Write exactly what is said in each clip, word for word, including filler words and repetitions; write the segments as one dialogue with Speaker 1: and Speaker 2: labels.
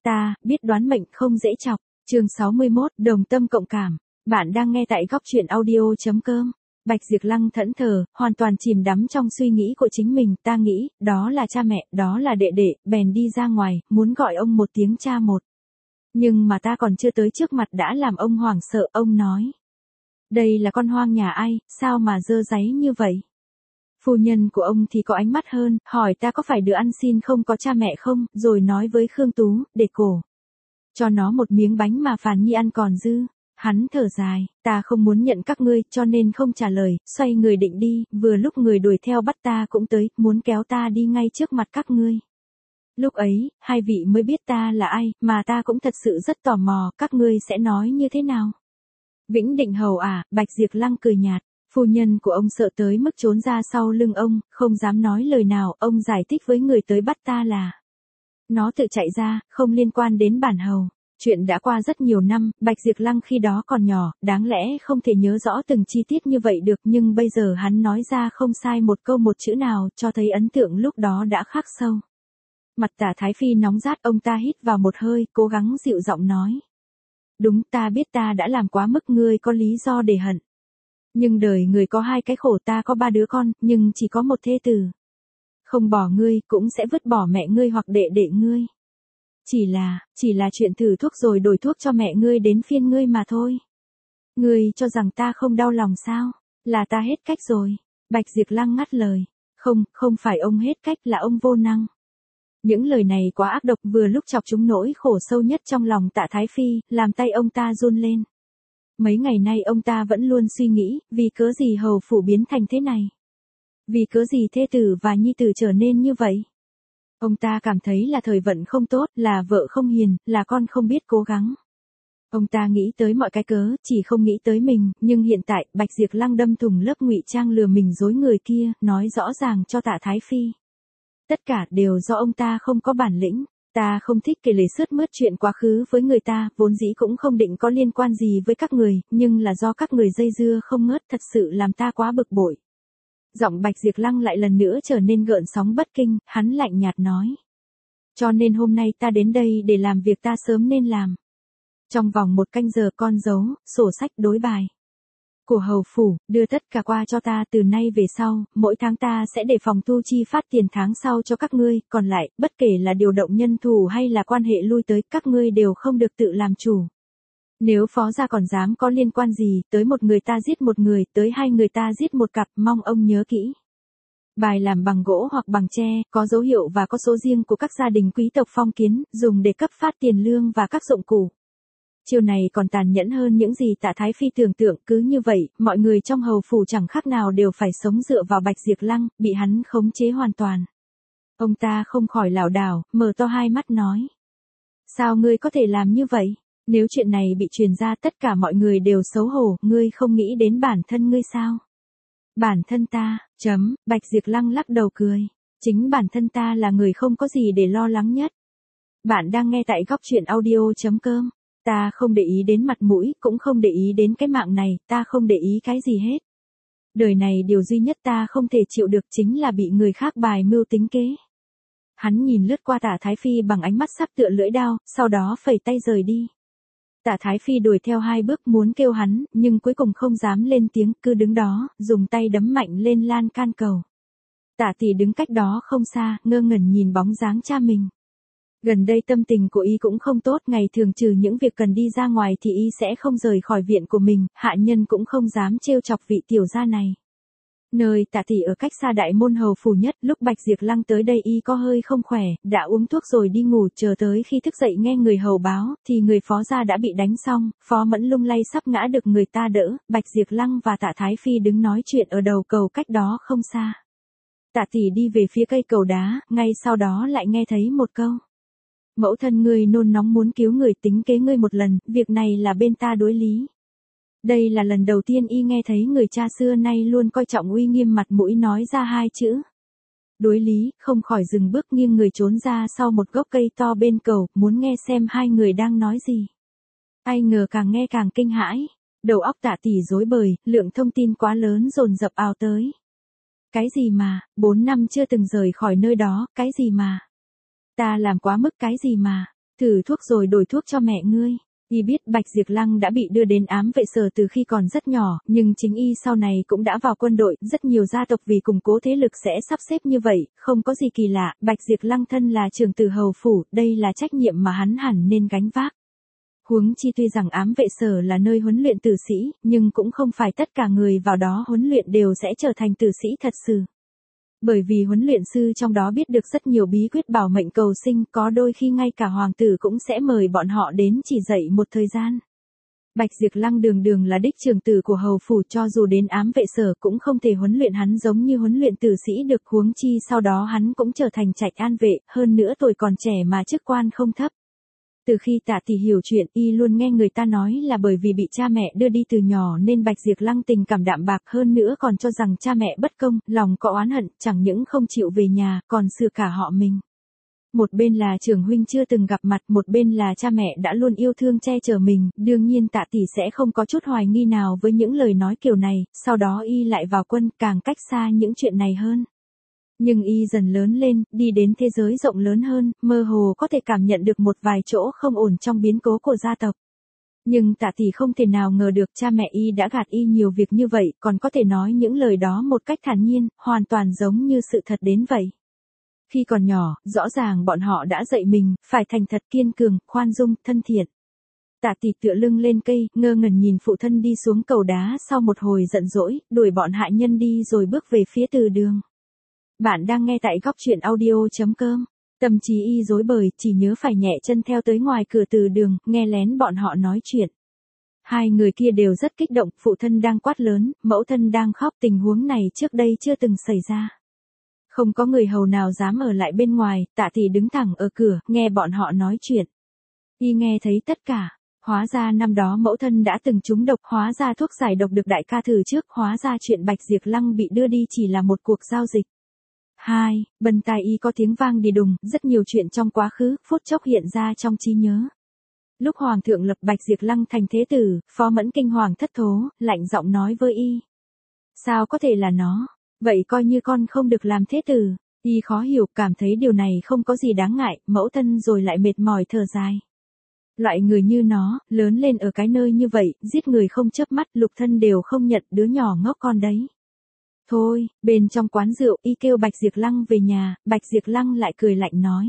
Speaker 1: Ta, biết đoán mệnh không dễ chọc. Chương sáu mươi mốt, đồng tâm cộng cảm. Bạn đang nghe tại góc truyện audio chấm com. Bạch Diệp Lăng thẫn thờ, hoàn toàn chìm đắm trong suy nghĩ của chính mình. Ta nghĩ, đó là cha mẹ, đó là đệ đệ, bèn đi ra ngoài, muốn gọi ông một tiếng cha một. Nhưng mà ta còn chưa tới trước mặt đã làm ông hoảng sợ, ông nói. Đây là con hoang nhà ai, sao mà dơ dáy như vậy? Phu nhân của ông thì có ánh mắt hơn, hỏi ta có phải đứa ăn xin không có cha mẹ không, rồi nói với Khương Tú, để cổ. Cho nó một miếng bánh mà Phàn Nhi ăn còn dư. Hắn thở dài, ta không muốn nhận các ngươi, cho nên không trả lời, xoay người định đi, vừa lúc người đuổi theo bắt ta cũng tới, muốn kéo ta đi ngay trước mặt các ngươi. Lúc ấy, hai vị mới biết ta là ai, mà ta cũng thật sự rất tò mò, các ngươi sẽ nói như thế nào? Vĩnh Định Hầu à, Bạch Diệp Lăng cười nhạt. Phu nhân của ông sợ tới mức trốn ra sau lưng ông, không dám nói lời nào, ông giải thích với người tới bắt ta là. Nó tự chạy ra, không liên quan đến bản hầu. Chuyện đã qua rất nhiều năm, Bạch Diệp Lăng khi đó còn nhỏ, đáng lẽ không thể nhớ rõ từng chi tiết như vậy được, nhưng bây giờ hắn nói ra không sai một câu một chữ nào, cho thấy ấn tượng lúc đó đã khắc sâu. Mặt Tả Thái Phi nóng rát, ông ta hít vào một hơi, cố gắng dịu giọng nói. Đúng, ta biết ta đã làm quá mức, ngươi có lý do để hận. Nhưng đời người có hai cái khổ, ta có ba đứa con, nhưng chỉ có một thê tử. Không bỏ ngươi, cũng sẽ vứt bỏ mẹ ngươi hoặc đệ đệ ngươi. Chỉ là, chỉ là chuyện thử thuốc rồi đổi thuốc cho mẹ ngươi đến phiên ngươi mà thôi. Ngươi cho rằng ta không đau lòng sao? Là ta hết cách rồi. Bạch Diệp Lăng ngắt lời. Không, không phải ông hết cách, là ông vô năng. Những lời này quá ác độc, vừa lúc chọc trúng nỗi khổ sâu nhất trong lòng Tạ Thái Phi, làm tay ông ta run lên. Mấy ngày nay ông ta vẫn luôn suy nghĩ, vì cớ gì hầu phủ biến thành thế này? Vì cớ gì thê tử và nhi tử trở nên như vậy? Ông ta cảm thấy là thời vận không tốt, là vợ không hiền, là con không biết cố gắng. Ông ta nghĩ tới mọi cái cớ, chỉ không nghĩ tới mình, nhưng hiện tại, Bạch Diệp Lăng đâm thủng lớp ngụy trang lừa mình dối người kia, nói rõ ràng cho Tạ Thái Phi. Tất cả đều do ông ta không có bản lĩnh. Ta không thích kể lể sướt mướt chuyện quá khứ với người ta, vốn dĩ cũng không định có liên quan gì với các người, nhưng là do các người dây dưa không ngớt, thật sự làm ta quá bực bội. Giọng Bạch Diệp Lăng lại lần nữa trở nên gợn sóng bất kinh, hắn lạnh nhạt nói. Cho nên hôm nay ta đến đây để làm việc ta sớm nên làm. Trong vòng một canh giờ, con dấu, sổ sách, đối bài của hầu phủ, đưa tất cả qua cho ta. Từ nay về sau, mỗi tháng ta sẽ để phòng thu chi phát tiền tháng sau cho các ngươi, còn lại, bất kể là điều động nhân thủ hay là quan hệ lui tới, các ngươi đều không được tự làm chủ. Nếu phó gia còn dám có liên quan gì, tới một người ta giết một người, tới hai người ta giết một cặp, mong ông nhớ kỹ. Bài làm bằng gỗ hoặc bằng tre, có dấu hiệu và có số riêng của các gia đình quý tộc phong kiến, dùng để cấp phát tiền lương và các dụng cụ. Chiều này còn tàn nhẫn hơn những gì Tạ Thái Phi tưởng tượng, cứ như vậy, mọi người trong hầu phủ chẳng khác nào đều phải sống dựa vào Bạch Diệp Lăng, bị hắn khống chế hoàn toàn. Ông ta không khỏi lảo đảo, mở to hai mắt nói. Sao ngươi có thể làm như vậy? Nếu chuyện này bị truyền ra, tất cả mọi người đều xấu hổ, ngươi không nghĩ đến bản thân ngươi sao? Bản thân ta, chấm, Bạch Diệp Lăng lắc đầu cười. Chính bản thân ta là người không có gì để lo lắng nhất. Bạn đang nghe tại góc truyện audio chấm com. Ta không để ý đến mặt mũi, cũng không để ý đến cái mạng này, ta không để ý cái gì hết. Đời này điều duy nhất ta không thể chịu được chính là bị người khác bài mưu tính kế. Hắn nhìn lướt qua Tạ Thái Phi bằng ánh mắt sắp tựa lưỡi đao, sau đó phẩy tay rời đi. Tạ Thái Phi đuổi theo hai bước muốn kêu hắn, nhưng cuối cùng không dám lên tiếng, cứ đứng đó, dùng tay đấm mạnh lên lan can cầu. Tạ tỷ đứng cách đó không xa, ngơ ngẩn nhìn bóng dáng cha mình. Gần đây tâm tình của y cũng không tốt, ngày thường trừ những việc cần đi ra ngoài thì y sẽ không rời khỏi viện của mình, hạ nhân cũng không dám trêu chọc vị tiểu gia này. Nơi Tạ tỷ ở cách xa đại môn hầu phủ nhất, lúc Bạch Diệp Lăng tới đây y có hơi không khỏe, đã uống thuốc rồi đi ngủ, chờ tới khi thức dậy nghe người hầu báo, thì người phó gia đã bị đánh xong, Phó Mẫn lung lay sắp ngã được người ta đỡ, Bạch Diệp Lăng và Tạ Thái Phi đứng nói chuyện ở đầu cầu cách đó không xa. Tạ tỷ đi về phía cây cầu đá, ngay sau đó lại nghe thấy một câu. Mẫu thân ngươi nôn nóng muốn cứu người, tính kế ngươi một lần, việc này là bên ta đối lý. Đây là lần đầu tiên y nghe thấy người cha xưa nay luôn coi trọng uy nghiêm mặt mũi nói ra hai chữ. Đối lý, không khỏi dừng bước nghiêng người trốn ra sau một gốc cây to bên cầu, muốn nghe xem hai người đang nói gì. Ai ngờ càng nghe càng kinh hãi, đầu óc Tạ tỷ rối bời, lượng thông tin quá lớn dồn dập ào tới. Cái gì mà, bốn năm chưa từng rời khỏi nơi đó, cái gì mà. Ta làm quá mức cái gì mà. Thử thuốc rồi đổi thuốc cho mẹ ngươi. Y biết Bạch Diệp Lăng đã bị đưa đến ám vệ sở từ khi còn rất nhỏ, nhưng chính y sau này cũng đã vào quân đội, rất nhiều gia tộc vì củng cố thế lực sẽ sắp xếp như vậy, không có gì kỳ lạ, Bạch Diệp Lăng thân là trưởng tử hầu phủ, đây là trách nhiệm mà hắn hẳn nên gánh vác. Huống chi tuy rằng ám vệ sở là nơi huấn luyện tử sĩ, nhưng cũng không phải tất cả người vào đó huấn luyện đều sẽ trở thành tử sĩ thật sự. Bởi vì huấn luyện sư trong đó biết được rất nhiều bí quyết bảo mệnh cầu sinh, có đôi khi ngay cả hoàng tử cũng sẽ mời bọn họ đến chỉ dạy một thời gian. Bạch Diệp Lăng đường đường là đích trưởng tử của hầu phủ, cho dù đến ám vệ sở cũng không thể huấn luyện hắn giống như huấn luyện tử sĩ được, huống chi sau đó hắn cũng trở thành trạch an vệ, hơn nữa tuổi còn trẻ mà chức quan không thấp. Từ khi Tạ Tỷ hiểu chuyện, y luôn nghe người ta nói là bởi vì bị cha mẹ đưa đi từ nhỏ nên Bạch Diệp Lăng tình cảm đạm bạc, hơn nữa còn cho rằng cha mẹ bất công, lòng có oán hận, chẳng những không chịu về nhà, còn sửa cả họ mình. Một bên là trưởng huynh chưa từng gặp mặt, một bên là cha mẹ đã luôn yêu thương che chở mình, đương nhiên Tạ Tỷ sẽ không có chút hoài nghi nào với những lời nói kiểu này, sau đó y lại vào quân, càng cách xa những chuyện này hơn. Nhưng y dần lớn lên, đi đến thế giới rộng lớn hơn, mơ hồ có thể cảm nhận được một vài chỗ không ổn trong biến cố của gia tộc. Nhưng Tạ Tỷ không thể nào ngờ được cha mẹ y đã gạt y nhiều việc như vậy, còn có thể nói những lời đó một cách thản nhiên, hoàn toàn giống như sự thật đến vậy. Khi còn nhỏ, rõ ràng bọn họ đã dạy mình, phải thành thật, kiên cường, khoan dung, thân thiện. Tạ Tỷ tựa lưng lên cây, ngơ ngẩn nhìn phụ thân đi xuống cầu đá, sau một hồi giận dỗi, đuổi bọn hạ nhân đi rồi bước về phía từ đường. Bạn đang nghe tại góc truyện audio chấm com. Tâm trí y rối bời, chỉ nhớ phải nhẹ chân theo tới ngoài cửa từ đường, nghe lén bọn họ nói chuyện. Hai người kia đều rất kích động, phụ thân đang quát lớn, mẫu thân đang khóc, tình huống này trước đây chưa từng xảy ra. Không có người hầu nào dám ở lại bên ngoài, Tạ Tỷ đứng thẳng ở cửa, nghe bọn họ nói chuyện. Y nghe thấy tất cả. Hóa ra năm đó mẫu thân đã từng trúng độc, hóa ra thuốc giải độc được đại ca thử trước, hóa ra chuyện Bạch Diệp Lăng bị đưa đi chỉ là một cuộc giao dịch. Hai, bên tai y có tiếng vang đi đùng, rất nhiều chuyện trong quá khứ, phút chốc hiện ra trong trí nhớ. Lúc Hoàng thượng lập Bạch Diệp Lăng thành thế tử, Phó Mẫn kinh hoàng thất thố, lạnh giọng nói với y. Sao có thể là nó? Vậy coi như con không được làm thế tử. Y khó hiểu, cảm thấy điều này không có gì đáng ngại, mẫu thân rồi lại mệt mỏi thở dài. Loại người như nó, lớn lên ở cái nơi như vậy, giết người không chớp mắt, lục thân đều không nhận, đứa nhỏ ngốc con đấy. Thôi, bên trong quán rượu, y kêu Bạch Diệp Lăng về nhà, Bạch Diệp Lăng lại cười lạnh nói.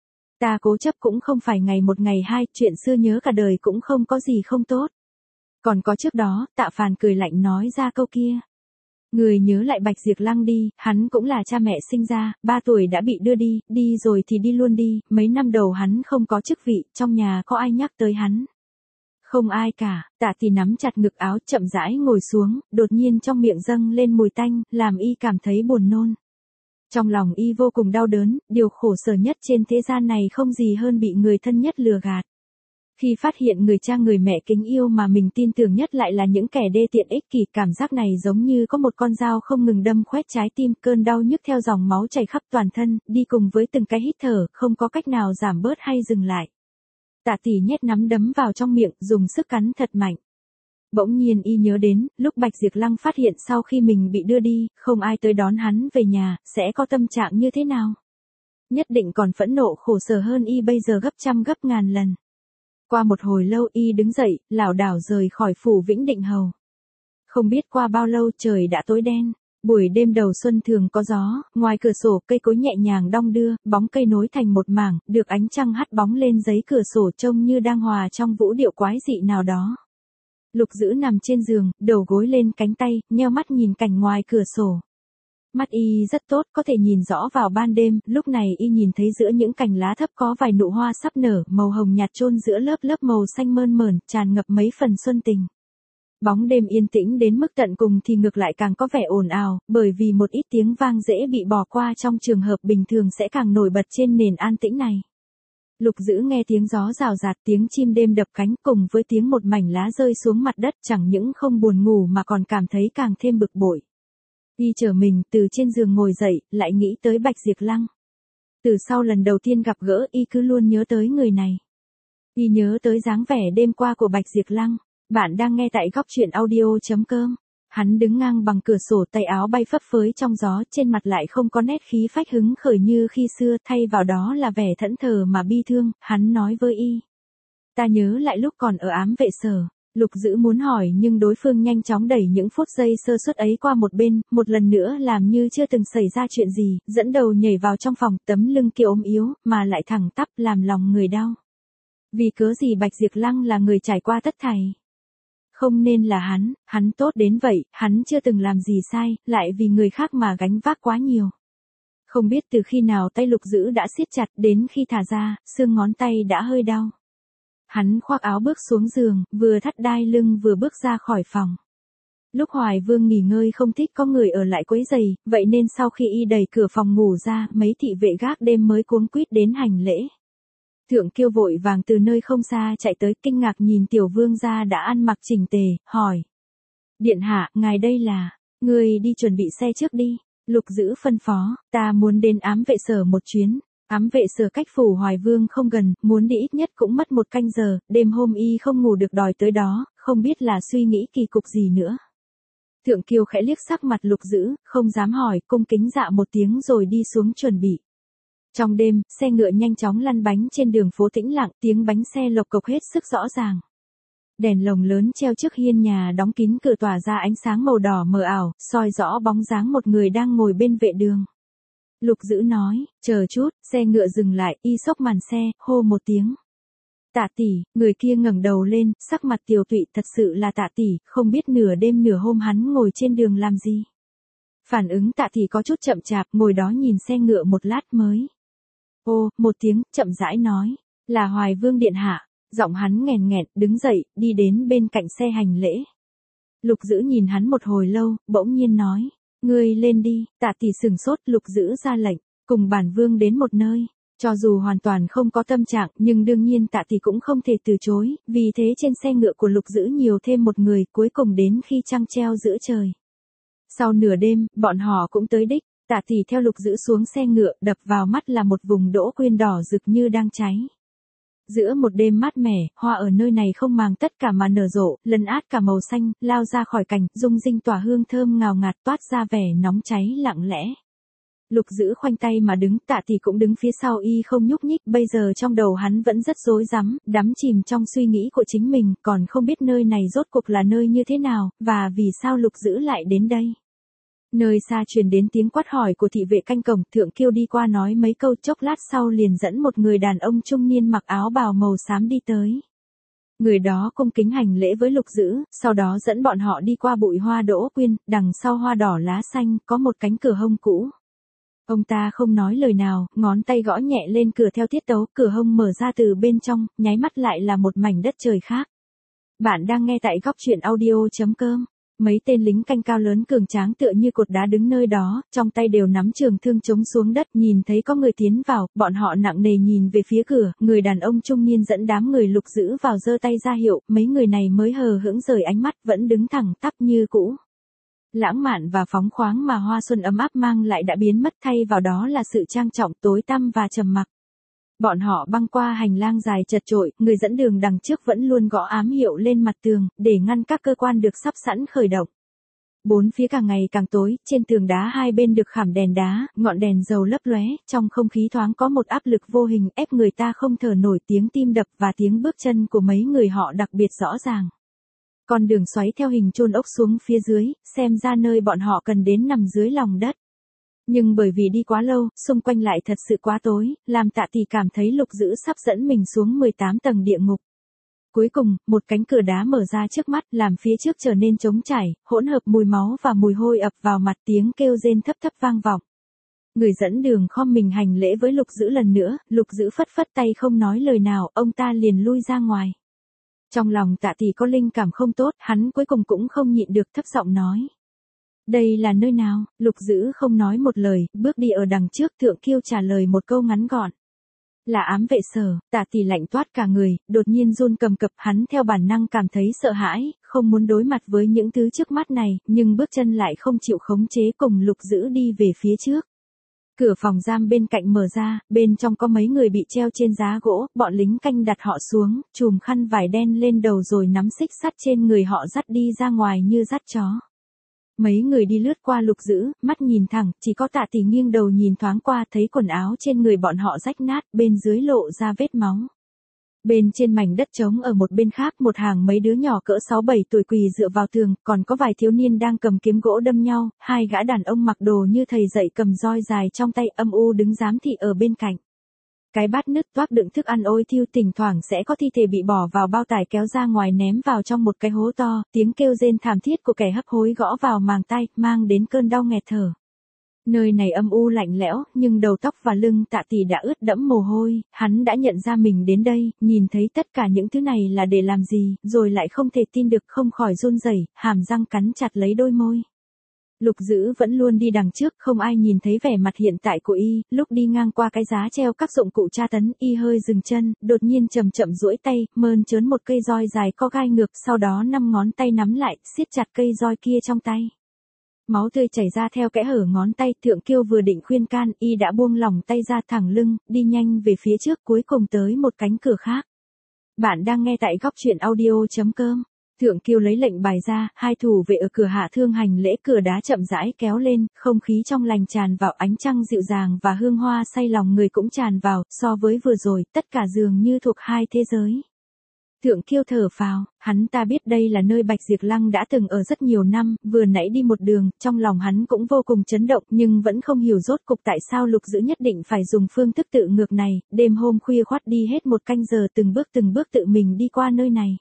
Speaker 1: Ta cố chấp cũng không phải ngày một ngày hai, chuyện xưa nhớ cả đời cũng không có gì không tốt. Còn có trước đó, Tạ Phàn cười lạnh nói ra câu kia. Người nhớ lại Bạch Diệp Lăng đi, hắn cũng là cha mẹ sinh ra, ba tuổi đã bị đưa đi, đi rồi thì đi luôn đi, mấy năm đầu hắn không có chức vị, trong nhà có ai nhắc tới hắn. Không ai cả, Tạ Tỷ nắm chặt ngực áo, chậm rãi ngồi xuống, đột nhiên trong miệng dâng lên mùi tanh, làm y cảm thấy buồn nôn. Trong lòng y vô cùng đau đớn, điều khổ sở nhất trên thế gian này không gì hơn bị người thân nhất lừa gạt. Khi phát hiện người cha người mẹ kính yêu mà mình tin tưởng nhất lại là những kẻ đê tiện ích kỷ, cảm giác này giống như có một con dao không ngừng đâm khoét trái tim, cơn đau nhức theo dòng máu chảy khắp toàn thân, đi cùng với từng cái hít thở, không có cách nào giảm bớt hay dừng lại. Tạ Tỷ nhét nắm đấm vào trong miệng, dùng sức cắn thật mạnh. Bỗng nhiên y nhớ đến, lúc Bạch Diệp Lăng phát hiện sau khi mình bị đưa đi, không ai tới đón hắn về nhà, sẽ có tâm trạng như thế nào? Nhất định còn phẫn nộ khổ sở hơn y bây giờ gấp trăm gấp ngàn lần. Qua một hồi lâu y đứng dậy, lảo đảo rời khỏi phủ Vĩnh Định Hầu. Không biết qua bao lâu trời đã tối đen. Buổi đêm đầu xuân thường có gió, ngoài cửa sổ cây cối nhẹ nhàng đong đưa, bóng cây nối thành một mảng, được ánh trăng hắt bóng lên giấy cửa sổ trông như đang hòa trong vũ điệu quái dị nào đó. Lục Dữ nằm trên giường, đầu gối lên cánh tay, nheo mắt nhìn cảnh ngoài cửa sổ. Mắt y rất tốt, có thể nhìn rõ vào ban đêm, lúc này y nhìn thấy giữa những cành lá thấp có vài nụ hoa sắp nở, màu hồng nhạt chôn giữa lớp lớp màu xanh mơn mởn, tràn ngập mấy phần xuân tình. Bóng đêm yên tĩnh đến mức tận cùng thì ngược lại càng có vẻ ồn ào, bởi vì một ít tiếng vang dễ bị bỏ qua trong trường hợp bình thường sẽ càng nổi bật trên nền an tĩnh này. Lục Dữ nghe tiếng gió rào rạt, tiếng chim đêm đập cánh cùng với tiếng một mảnh lá rơi xuống mặt đất, chẳng những không buồn ngủ mà còn cảm thấy càng thêm bực bội. Y trở mình từ trên giường ngồi dậy, lại nghĩ tới Bạch Diệp Lăng. Từ sau lần đầu tiên gặp gỡ y cứ luôn nhớ tới người này. Y nhớ tới dáng vẻ đêm qua của Bạch Diệp Lăng. Bạn đang nghe tại góc truyện audio chấm com. Hắn đứng ngang bằng cửa sổ, tay áo bay phấp phới trong gió, trên mặt lại không có nét khí phách hứng khởi như khi xưa, thay vào đó là vẻ thẫn thờ mà bi thương. Hắn nói với y. Ta nhớ lại lúc còn ở ám vệ sở. Lục Dữ muốn hỏi nhưng đối phương nhanh chóng đẩy những phút giây sơ suất ấy qua một bên, một lần nữa làm như chưa từng xảy ra chuyện gì, dẫn đầu nhảy vào trong phòng, tấm lưng kia ốm yếu, mà lại thẳng tắp làm lòng người đau. Vì cớ gì Bạch Diệp Lăng là người trải qua tất thảy? Không nên là hắn, hắn tốt đến vậy, hắn chưa từng làm gì sai, lại vì người khác mà gánh vác quá nhiều. Không biết từ khi nào tay Lục Dữ đã siết chặt, đến khi thả ra, xương ngón tay đã hơi đau. Hắn khoác áo bước xuống giường, vừa thắt đai lưng vừa bước ra khỏi phòng. Lúc Hoài Vương nghỉ ngơi không thích có người ở lại quấy rầy, vậy nên sau khi y đẩy cửa phòng ngủ ra, mấy thị vệ gác đêm mới cuống quýt đến hành lễ. Thượng Kiêu vội vàng từ nơi không xa chạy tới, kinh ngạc nhìn tiểu vương gia đã ăn mặc chỉnh tề, hỏi. Điện hạ, ngài đây là, người đi chuẩn bị xe trước đi. Lục Dữ phân phó, ta muốn đến ám vệ sở một chuyến. Ám vệ sở cách phủ Hoài Vương không gần, muốn đi ít nhất cũng mất một canh giờ, đêm hôm y không ngủ được đòi tới đó, không biết là suy nghĩ kỳ cục gì nữa. Thượng Kiều khẽ liếc sắc mặt Lục Dữ, không dám hỏi, cung kính dạ một tiếng rồi đi xuống chuẩn bị. Trong đêm, xe ngựa nhanh chóng lăn bánh trên đường phố tĩnh lặng, tiếng bánh xe lộc cộc hết sức rõ ràng. Đèn lồng lớn treo trước hiên nhà đóng kín cửa tỏa ra ánh sáng màu đỏ mờ ảo, soi rõ bóng dáng một người đang ngồi bên vệ đường. Lục Dữ nói, chờ chút, xe ngựa dừng lại, y xốc màn xe, hô một tiếng. Tạ tỷ, người kia ngẩng đầu lên, sắc mặt tiều tụy, thật sự là Tạ tỷ, không biết nửa đêm nửa hôm hắn ngồi trên đường làm gì. Phản ứng Tạ tỷ có chút chậm chạp, ngồi đó nhìn xe ngựa một lát mới. Ô, một tiếng, chậm rãi nói, là Hoài Vương điện hạ. Giọng hắn nghèn nghẹn, đứng dậy, đi đến bên cạnh xe hành lễ. Lục Dữ nhìn hắn một hồi lâu, bỗng nhiên nói. Ngươi lên đi, Tạ tỷ sừng sốt. Lục Dữ ra lệnh, cùng bản vương đến một nơi. Cho dù hoàn toàn không có tâm trạng, nhưng đương nhiên Tạ tỷ cũng không thể từ chối, vì thế trên xe ngựa của Lục Dữ nhiều thêm một người, cuối cùng đến khi trăng treo giữa trời. Sau nửa đêm, bọn họ cũng tới đích. Tạ tỷ theo Lục Dữ xuống xe ngựa, đập vào mắt là một vùng đỗ quyên đỏ rực như đang cháy. Giữa một đêm mát mẻ, hoa ở nơi này không màng tất cả mà nở rộ, lấn át cả màu xanh, lao ra khỏi cành, rung rinh tỏa hương thơm ngào ngạt, toát ra vẻ nóng cháy lặng lẽ. Lục Dữ khoanh tay mà đứng, Tạ tỷ cũng đứng phía sau y không nhúc nhích, bây giờ trong đầu hắn vẫn rất rối rắm, đắm chìm trong suy nghĩ của chính mình, còn không biết nơi này rốt cuộc là nơi như thế nào, và vì sao Lục Dữ lại đến đây. Nơi xa truyền đến tiếng quát hỏi của thị vệ canh cổng, Thượng Kiêu đi qua nói mấy câu, chốc lát sau liền dẫn một người đàn ông trung niên mặc áo bào màu xám đi tới. Người đó cung kính hành lễ với Lục Dữ, sau đó dẫn bọn họ đi qua bụi hoa đỗ quyên, đằng sau hoa đỏ lá xanh, có một cánh cửa hông cũ. Ông ta không nói lời nào, ngón tay gõ nhẹ lên cửa theo tiết tấu, cửa hông mở ra từ bên trong, nháy mắt lại là một mảnh đất trời khác. Bạn đang nghe tại góc truyện audio chấm com. Mấy tên lính canh cao lớn cường tráng tựa như cột đá đứng nơi đó, trong tay đều nắm trường thương chống xuống đất, nhìn thấy có người tiến vào, bọn họ nặng nề nhìn về phía cửa, người đàn ông trung niên dẫn đám người Lục Dữ vào giơ tay ra hiệu, mấy người này mới hờ hững rời ánh mắt, vẫn đứng thẳng tắp như cũ. Lãng mạn và phóng khoáng mà hoa xuân ấm áp mang lại đã biến mất, thay vào đó là sự trang trọng, tối tăm và trầm mặc. Bọn họ băng qua hành lang dài chật chội, người dẫn đường đằng trước vẫn luôn gõ ám hiệu lên mặt tường, để ngăn các cơ quan được sắp sẵn khởi động. Bốn phía càng ngày càng tối, trên tường đá hai bên được khảm đèn đá, ngọn đèn dầu lấp lóe, trong không khí thoáng có một áp lực vô hình ép người ta không thở nổi, tiếng tim đập và tiếng bước chân của mấy người họ đặc biệt rõ ràng. Con đường xoáy theo hình chôn ốc xuống phía dưới, xem ra nơi bọn họ cần đến nằm dưới lòng đất. Nhưng bởi vì đi quá lâu, xung quanh lại thật sự quá tối, làm Tạ tỷ cảm thấy Lục Dữ sắp dẫn mình xuống mười tám tầng địa ngục. Cuối cùng, một cánh cửa đá mở ra trước mắt, làm phía trước trở nên trống trải, hỗn hợp mùi máu và mùi hôi ập vào mặt, tiếng kêu rên thấp thấp vang vọng. Người dẫn đường khom mình hành lễ với Lục Dữ lần nữa, Lục Dữ phất phất tay không nói lời nào, ông ta liền lui ra ngoài. Trong lòng Tạ tỷ có linh cảm không tốt, hắn cuối cùng cũng không nhịn được thấp giọng nói. Đây là nơi nào? Lục Dữ không nói một lời, bước đi ở đằng trước. Thượng Kiêu trả lời một câu ngắn gọn. Là ám vệ sở. Tạ tỷ lạnh toát cả người, đột nhiên run cầm cập, hắn theo bản năng cảm thấy sợ hãi, không muốn đối mặt với những thứ trước mắt này, nhưng bước chân lại không chịu khống chế, cùng Lục Dữ đi về phía trước. Cửa phòng giam bên cạnh mở ra, bên trong có mấy người bị treo trên giá gỗ, bọn lính canh đặt họ xuống, chùm khăn vải đen lên đầu rồi nắm xích sắt trên người họ dắt đi ra ngoài như dắt chó. Mấy người đi lướt qua Lục Dữ, mắt nhìn thẳng, chỉ có Tạ Tỷ nghiêng đầu nhìn thoáng qua thấy quần áo trên người bọn họ rách nát, bên dưới lộ ra vết máu. Bên trên mảnh đất trống ở một bên khác một hàng mấy đứa nhỏ cỡ sáu bảy tuổi quỳ dựa vào tường, còn có vài thiếu niên đang cầm kiếm gỗ đâm nhau, hai gã đàn ông mặc đồ như thầy dạy cầm roi dài trong tay âm u đứng giám thị ở bên cạnh. Cái bát nứt toác đựng thức ăn ôi thiêu, thỉnh thoảng sẽ có thi thể bị bỏ vào bao tải kéo ra ngoài ném vào trong một cái hố to, tiếng kêu rên thảm thiết của kẻ hấp hối gõ vào màng tai, mang đến cơn đau nghẹt thở. Nơi này âm u lạnh lẽo, nhưng đầu tóc và lưng Tạ Tỷ đã ướt đẫm mồ hôi, hắn đã nhận ra mình đến đây, nhìn thấy tất cả những thứ này là để làm gì, rồi lại không thể tin được, không khỏi run rẩy, hàm răng cắn chặt lấy đôi môi. Lục Dữ vẫn luôn đi đằng trước, không ai nhìn thấy vẻ mặt hiện tại của y, lúc đi ngang qua cái giá treo các dụng cụ tra tấn, y hơi dừng chân, đột nhiên chậm chậm duỗi tay, mơn trớn một cây roi dài có gai ngược, sau đó năm ngón tay nắm lại, siết chặt cây roi kia trong tay. Máu tươi chảy ra theo kẽ hở ngón tay, Thượng Kiêu vừa định khuyên can, y đã buông lỏng tay ra thẳng lưng, đi nhanh về phía trước, cuối cùng tới một cánh cửa khác. Bạn đang nghe tại góc truyện audio chấm com. Thượng Kiêu lấy lệnh bài ra, hai thủ vệ ở cửa hạ thương hành lễ, cửa đá chậm rãi kéo lên, không khí trong lành tràn vào, ánh trăng dịu dàng và hương hoa say lòng người cũng tràn vào, so với vừa rồi, tất cả dường như thuộc hai thế giới. Thượng Kiêu thở phào, hắn ta biết đây là nơi Bạch Diệp Lăng đã từng ở rất nhiều năm, vừa nãy đi một đường, trong lòng hắn cũng vô cùng chấn động, nhưng vẫn không hiểu rốt cục tại sao Lục Dữ nhất định phải dùng phương thức tự ngược này, đêm hôm khuya khoắt đi hết một canh giờ từng bước từng bước tự mình đi qua nơi này.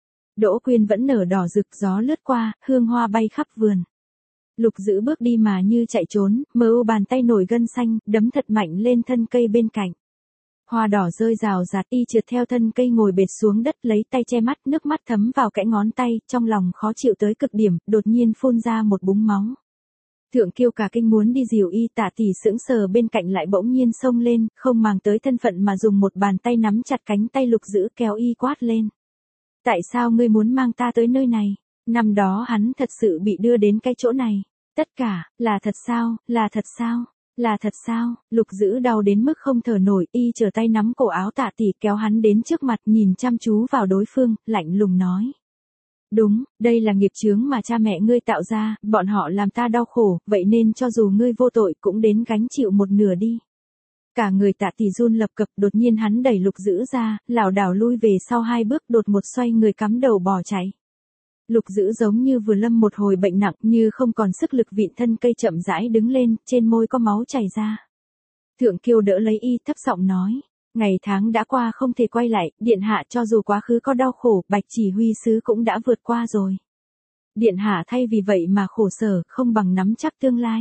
Speaker 1: Đỗ Quyên vẫn nở đỏ rực, gió lướt qua, hương hoa bay khắp vườn. Lục Dữ bước đi mà như chạy trốn, mờ u bàn tay nổi gân xanh, đấm thật mạnh lên thân cây bên cạnh. Hoa đỏ rơi rào rạt, y trượt theo thân cây ngồi bệt xuống đất, lấy tay che mắt, nước mắt thấm vào kẽ ngón tay, trong lòng khó chịu tới cực điểm, đột nhiên phun ra một búng máu. Thượng Kiêu cả kinh muốn đi dìu y, Tạ Tỷ sững sờ bên cạnh lại bỗng nhiên xông lên, không màng tới thân phận mà dùng một bàn tay nắm chặt cánh tay Lục Dữ kéo y quát lên. Tại sao ngươi muốn mang ta tới nơi này? Năm đó hắn thật sự bị đưa đến cái chỗ này. Tất cả, là thật sao, là thật sao, là thật sao? Lục Dữ đau đến mức không thở nổi, y trở tay nắm cổ áo Tạ Tỷ kéo hắn đến trước mặt, nhìn chăm chú vào đối phương, lạnh lùng nói. Đúng, đây là nghiệp chướng mà cha mẹ ngươi tạo ra, bọn họ làm ta đau khổ, vậy nên cho dù ngươi vô tội cũng đến gánh chịu một nửa đi. Cả người Tạ Tỷ run lập cập, đột nhiên hắn đẩy Lục Dữ ra, lảo đảo lui về sau hai bước, đột một xoay người cắm đầu bỏ chạy. Lục Dữ giống như vừa lâm một hồi bệnh nặng, như không còn sức lực vịn thân cây chậm rãi đứng lên, trên môi có máu chảy ra. Thượng Kiêu đỡ lấy y, thấp giọng nói, ngày tháng đã qua không thể quay lại, điện hạ cho dù quá khứ có đau khổ, Bạch chỉ huy sứ cũng đã vượt qua rồi. Điện hạ thay vì vậy mà khổ sở, không bằng nắm chắc tương lai.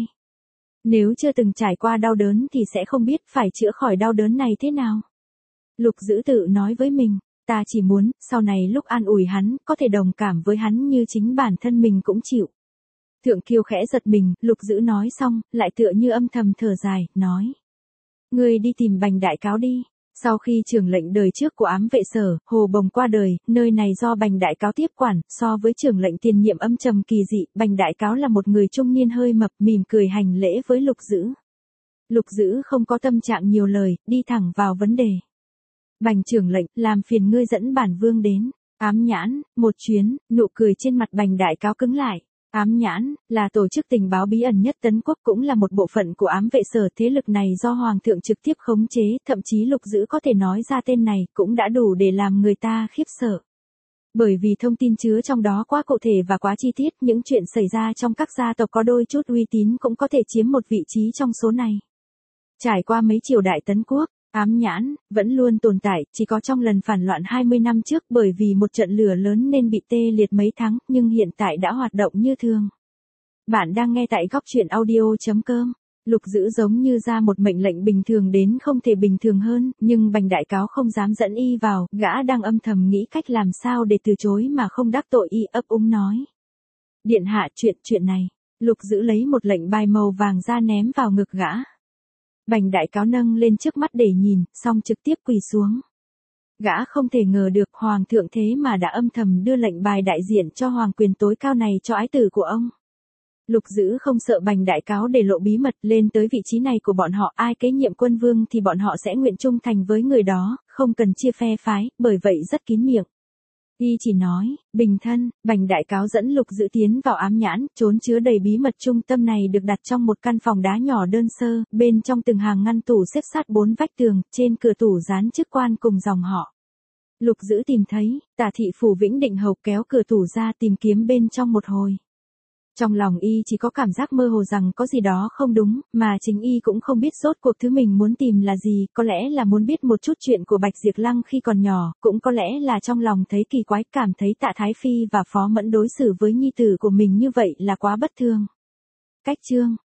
Speaker 1: Nếu chưa từng trải qua đau đớn thì sẽ không biết phải chữa khỏi đau đớn này thế nào. Lục Dữ tự nói với mình, ta chỉ muốn, sau này lúc an ủi hắn, có thể đồng cảm với hắn như chính bản thân mình cũng chịu. Thượng Kiêu khẽ giật mình, Lục Dữ nói xong, lại tựa như âm thầm thở dài, nói. Ngươi đi tìm Bành đại cáo đi. Sau khi trưởng lệnh đời trước của ám vệ sở, Hồ Bồng qua đời, nơi này do Bành đại cáo tiếp quản, so với trưởng lệnh tiền nhiệm âm trầm kỳ dị, Bành đại cáo là một người trung niên hơi mập, mỉm cười hành lễ với Lục Dữ. Lục Dữ không có tâm trạng nhiều lời, đi thẳng vào vấn đề. Bành trưởng lệnh, làm phiền ngươi dẫn bản vương đến. Ám Nhãn, một chuyến, nụ cười trên mặt Bành đại cáo cứng lại. Ám Nhãn, là tổ chức tình báo bí ẩn nhất Tấn Quốc, cũng là một bộ phận của ám vệ sở, thế lực này do Hoàng thượng trực tiếp khống chế, thậm chí Lục Dữ có thể nói ra tên này, cũng đã đủ để làm người ta khiếp sợ. Bởi vì thông tin chứa trong đó quá cụ thể và quá chi tiết, những chuyện xảy ra trong các gia tộc có đôi chút uy tín cũng có thể chiếm một vị trí trong số này. Trải qua mấy triều đại Tấn Quốc, Ám Nhãn vẫn luôn tồn tại, chỉ có trong lần phản loạn hai mươi năm trước bởi vì một trận lửa lớn nên bị tê liệt mấy tháng, nhưng hiện tại đã hoạt động như thường. Bạn đang nghe tại góc truyện audio chấm com. Lục Dữ giống như ra một mệnh lệnh bình thường đến không thể bình thường hơn, nhưng Bành đại cáo không dám dẫn y vào, gã đang âm thầm nghĩ cách làm sao để từ chối mà không đắc tội y, ấp úng nói. Điện hạ, chuyện chuyện này. Lục Dữ lấy một lệnh bài màu vàng ra ném vào ngực gã. Bành đại cáo nâng lên trước mắt để nhìn, xong trực tiếp quỳ xuống. Gã không thể ngờ được Hoàng thượng thế mà đã âm thầm đưa lệnh bài đại diện cho hoàng quyền tối cao này cho ái tử của ông. Lục Dữ không sợ Bành đại cáo để lộ bí mật, lên tới vị trí này của bọn họ, ai kế nhiệm quân vương thì bọn họ sẽ nguyện trung thành với người đó, không cần chia phe phái, bởi vậy rất kín miệng. Y chỉ nói, bình thân, Bành đại cáo dẫn Lục Dữ tiến vào ám nhãn, trốn chứa đầy bí mật trung tâm này được đặt trong một căn phòng đá nhỏ đơn sơ, bên trong từng hàng ngăn tủ xếp sát bốn vách tường, trên cửa tủ dán chức quan cùng dòng họ. Lục Dữ tìm thấy, Tả thị phủ Vĩnh Định hầu kéo cửa tủ ra tìm kiếm bên trong một hồi. Trong lòng y chỉ có cảm giác mơ hồ rằng có gì đó không đúng, mà chính y cũng không biết rốt cuộc thứ mình muốn tìm là gì, có lẽ là muốn biết một chút chuyện của Bạch Diệp Lăng khi còn nhỏ, cũng có lẽ là trong lòng thấy kỳ quái, cảm thấy Tạ Thái Phi và Phó Mẫn đối xử với nhi tử của mình như vậy là quá bất thường. Cách chương